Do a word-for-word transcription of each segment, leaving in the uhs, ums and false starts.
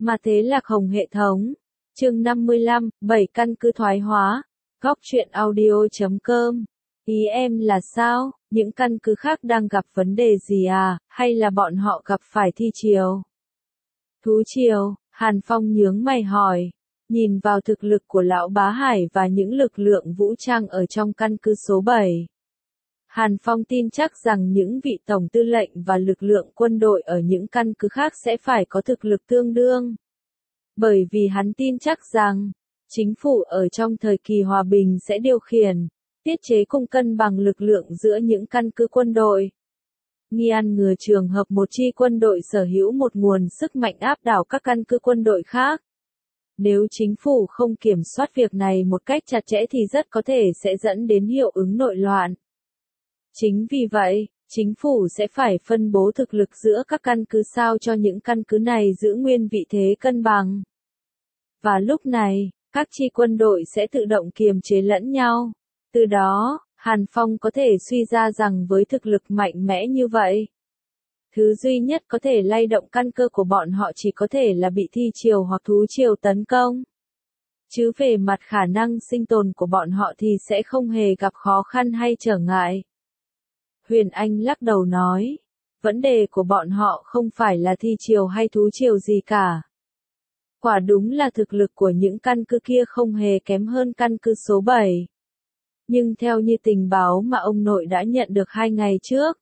Mà thế lạc hồng hệ thống. Chương năm mươi lăm, bảy căn cứ thoái hóa. Góc truyện audio chấm com. Ý em là sao? Những căn cứ khác đang gặp vấn đề gì à? Hay là bọn họ gặp phải thi triều? Thú triều, Hàn Phong nhướng mày hỏi. Nhìn vào thực lực của Lão Bá Hải và những lực lượng vũ trang ở trong căn cứ số bảy. Hàn Phong tin chắc rằng những vị tổng tư lệnh và lực lượng quân đội ở những căn cứ khác sẽ phải có thực lực tương đương. Bởi vì hắn tin chắc rằng, chính phủ ở trong thời kỳ hòa bình sẽ điều khiển, tiết chế cùng cân bằng lực lượng giữa những căn cứ quân đội. Ngăn ngừa trường hợp một chi quân đội sở hữu một nguồn sức mạnh áp đảo các căn cứ quân đội khác. Nếu chính phủ không kiểm soát việc này một cách chặt chẽ thì rất có thể sẽ dẫn đến hiệu ứng nội loạn. Chính vì vậy, chính phủ sẽ phải phân bố thực lực giữa các căn cứ sao cho những căn cứ này giữ nguyên vị thế cân bằng. Và lúc này, các chi quân đội sẽ tự động kiềm chế lẫn nhau. Từ đó, Hàn Phong có thể suy ra rằng với thực lực mạnh mẽ như vậy, thứ duy nhất có thể lay động căn cơ của bọn họ chỉ có thể là bị thi triều hoặc thú triều tấn công. Chứ về mặt khả năng sinh tồn của bọn họ thì sẽ không hề gặp khó khăn hay trở ngại. Huyền Anh lắc đầu nói, vấn đề của bọn họ không phải là thi triều hay thú triều gì cả. Quả đúng là thực lực của những căn cứ kia không hề kém hơn căn cứ số bảy. Nhưng theo như tình báo mà ông nội đã nhận được hai ngày trước,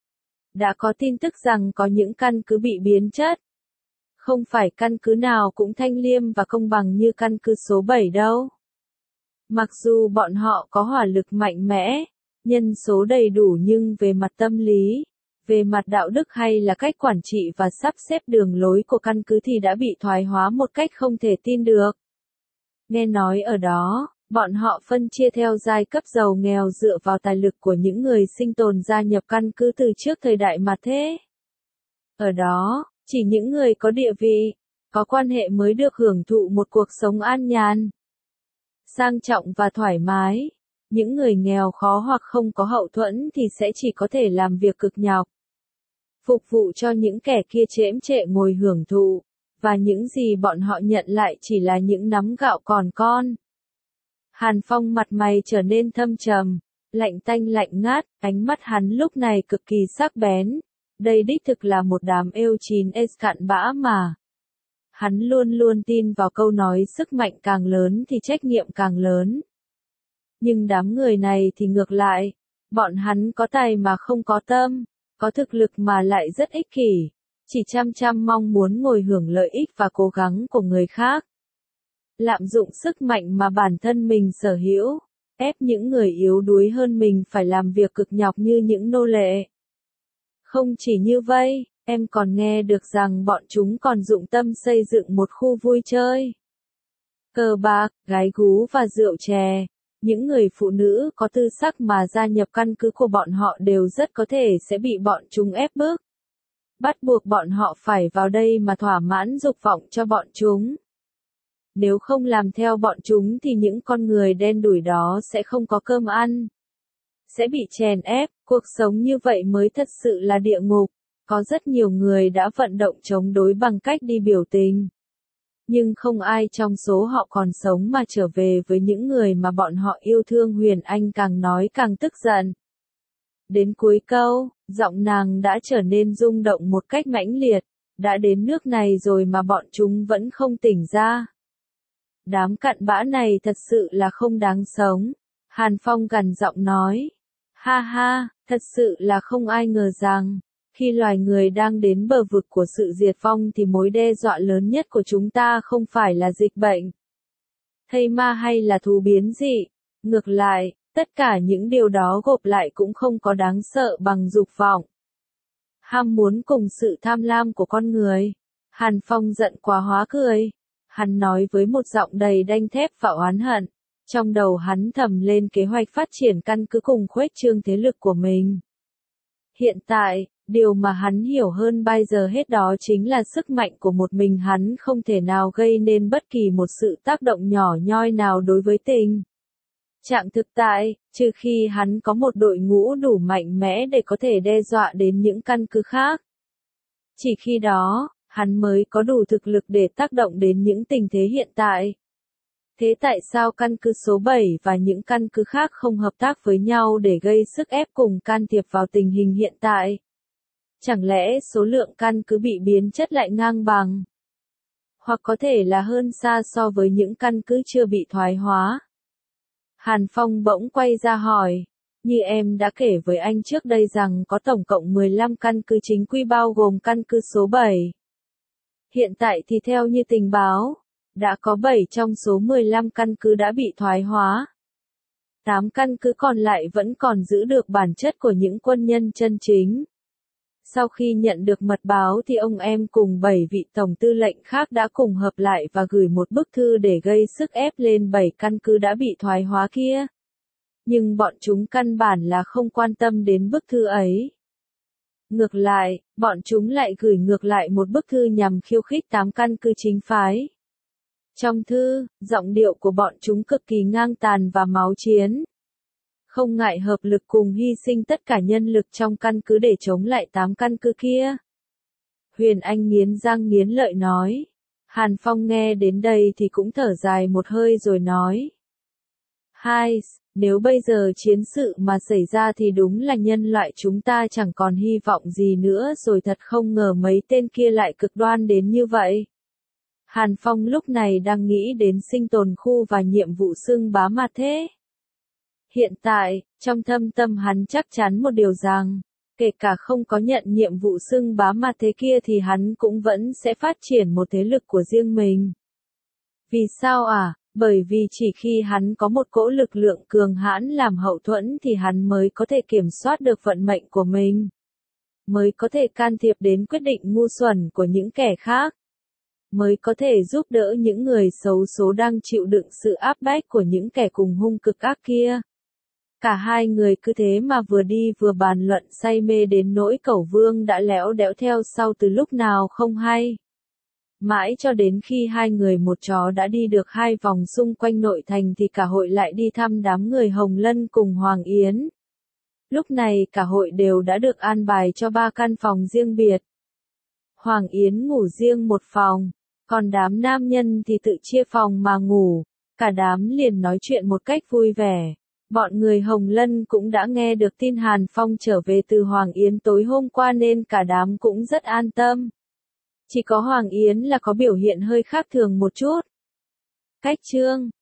đã có tin tức rằng có những căn cứ bị biến chất. Không phải căn cứ nào cũng thanh liêm và công bằng như căn cứ số bảy đâu. Mặc dù bọn họ có hỏa lực mạnh mẽ, nhân số đầy đủ nhưng về mặt tâm lý, về mặt đạo đức hay là cách quản trị và sắp xếp đường lối của căn cứ thì đã bị thoái hóa một cách không thể tin được. Nghe nói ở đó, bọn họ phân chia theo giai cấp giàu nghèo dựa vào tài lực của những người sinh tồn gia nhập căn cứ từ trước thời đại mà thế. Ở đó, chỉ những người có địa vị, có quan hệ mới được hưởng thụ một cuộc sống an nhàn, sang trọng và thoải mái. Những người nghèo khó hoặc không có hậu thuẫn thì sẽ chỉ có thể làm việc cực nhọc, phục vụ cho những kẻ kia chễm chệ ngồi hưởng thụ, và những gì bọn họ nhận lại chỉ là những nắm gạo còn con. Hàn Phong mặt mày trở nên thâm trầm, lạnh tanh lạnh ngát, ánh mắt hắn lúc này cực kỳ sắc bén. Đây đích thực là một đám êu chín ê cặn bã mà. Hắn luôn luôn tin vào câu nói sức mạnh càng lớn thì trách nhiệm càng lớn. Nhưng đám người này thì ngược lại, bọn hắn có tài mà không có tâm, có thực lực mà lại rất ích kỷ, chỉ chăm chăm mong muốn ngồi hưởng lợi ích và cố gắng của người khác. Lạm dụng sức mạnh mà bản thân mình sở hữu, ép những người yếu đuối hơn mình phải làm việc cực nhọc như những nô lệ. Không chỉ như vậy, em còn nghe được rằng bọn chúng còn dụng tâm xây dựng một khu vui chơi, cờ bạc, gái gú và rượu chè. Những người phụ nữ có tư sắc mà gia nhập căn cứ của bọn họ đều rất có thể sẽ bị bọn chúng ép bức. Bắt buộc bọn họ phải vào đây mà thỏa mãn dục vọng cho bọn chúng. Nếu không làm theo bọn chúng thì những con người đen đủi đó sẽ không có cơm ăn. Sẽ bị chèn ép, cuộc sống như vậy mới thật sự là địa ngục. Có rất nhiều người đã vận động chống đối bằng cách đi biểu tình. Nhưng không ai trong số họ còn sống mà trở về với những người mà bọn họ yêu thương. Huyền Anh càng nói càng tức giận. Đến cuối câu, giọng nàng đã trở nên rung động một cách mãnh liệt. Đã đến nước này rồi mà bọn chúng vẫn không tỉnh ra. Đám cặn bã này thật sự là không đáng sống. Hàn Phong gằn giọng nói. Ha ha, thật sự là không ai ngờ rằng, khi loài người đang đến bờ vực của sự diệt vong thì mối đe dọa lớn nhất của chúng ta không phải là dịch bệnh, thây ma hay là thú biến dị. Ngược lại, tất cả những điều đó gộp lại cũng không có đáng sợ bằng dục vọng, ham muốn cùng sự tham lam của con người. Hàn Phong giận quá hóa cười. Hắn nói với một giọng đầy đanh thép và oán hận. Trong đầu hắn thầm lên kế hoạch phát triển căn cứ cùng khuếch trương thế lực của mình. Hiện tại, điều mà hắn hiểu hơn bây giờ hết đó chính là sức mạnh của một mình hắn không thể nào gây nên bất kỳ một sự tác động nhỏ nhoi nào đối với tình trạng thực tại, trừ khi hắn có một đội ngũ đủ mạnh mẽ để có thể đe dọa đến những căn cứ khác. Chỉ khi đó, Hắn mới có đủ thực lực để tác động đến những tình thế hiện tại. Thế tại sao căn cứ số bảy và những căn cứ khác không hợp tác với nhau để gây sức ép cùng can thiệp vào tình hình hiện tại? Chẳng lẽ số lượng căn cứ bị biến chất lại ngang bằng? Hoặc có thể là hơn xa so với những căn cứ chưa bị thoái hóa? Hàn Phong bỗng quay ra hỏi. Như em đã kể với anh trước đây rằng có tổng cộng mười lăm căn cứ chính quy bao gồm căn cứ số bảy. Hiện tại thì theo như tình báo, đã có bảy trong số mười lăm căn cứ đã bị thoái hóa. tám căn cứ còn lại vẫn còn giữ được bản chất của những quân nhân chân chính. Sau khi nhận được mật báo thì ông em cùng bảy vị tổng tư lệnh khác đã cùng hợp lại và gửi một bức thư để gây sức ép lên bảy căn cứ đã bị thoái hóa kia. Nhưng bọn chúng căn bản là không quan tâm đến bức thư ấy. Ngược lại, bọn chúng lại gửi ngược lại một bức thư nhằm khiêu khích tám căn cứ chính phái. Trong thư, giọng điệu của bọn chúng cực kỳ ngang tàn và máu chiến. Không ngại hợp lực cùng hy sinh tất cả nhân lực trong căn cứ để chống lại tám căn cứ kia. Huyền Anh nghiến răng nghiến lợi nói. Hàn Phong nghe đến đây thì cũng thở dài một hơi rồi nói. Hai, nếu bây giờ chiến sự mà xảy ra thì đúng là nhân loại chúng ta chẳng còn hy vọng gì nữa rồi, thật không ngờ mấy tên kia lại cực đoan đến như vậy. Hàn Phong lúc này đang nghĩ đến sinh tồn khu và nhiệm vụ xưng bá ma thế. Hiện tại, trong thâm tâm hắn chắc chắn một điều rằng, kể cả không có nhận nhiệm vụ xưng bá ma thế kia thì hắn cũng vẫn sẽ phát triển một thế lực của riêng mình. Vì sao à? Bởi vì chỉ khi hắn có một cỗ lực lượng cường hãn làm hậu thuẫn thì hắn mới có thể kiểm soát được vận mệnh của mình. Mới có thể can thiệp đến quyết định ngu xuẩn của những kẻ khác. Mới có thể giúp đỡ những người xấu số đang chịu đựng sự áp bách của những kẻ cùng hung cực ác kia. Cả hai người cứ thế mà vừa đi vừa bàn luận say mê đến nỗi Cẩu Vương đã léo đẽo theo sau từ lúc nào không hay. Mãi cho đến khi hai người một chó đã đi được hai vòng xung quanh nội thành thì cả hội lại đi thăm đám người Hồng Lân cùng Hoàng Yến. Lúc này cả hội đều đã được an bài cho ba căn phòng riêng biệt. Hoàng Yến ngủ riêng một phòng, còn đám nam nhân thì tự chia phòng mà ngủ. Cả đám liền nói chuyện một cách vui vẻ. Bọn người Hồng Lân cũng đã nghe được tin Hàn Phong trở về từ Hoàng Yến tối hôm qua nên cả đám cũng rất an tâm. Chỉ có Hoàng Yến là có biểu hiện hơi khác thường một chút. Cách chương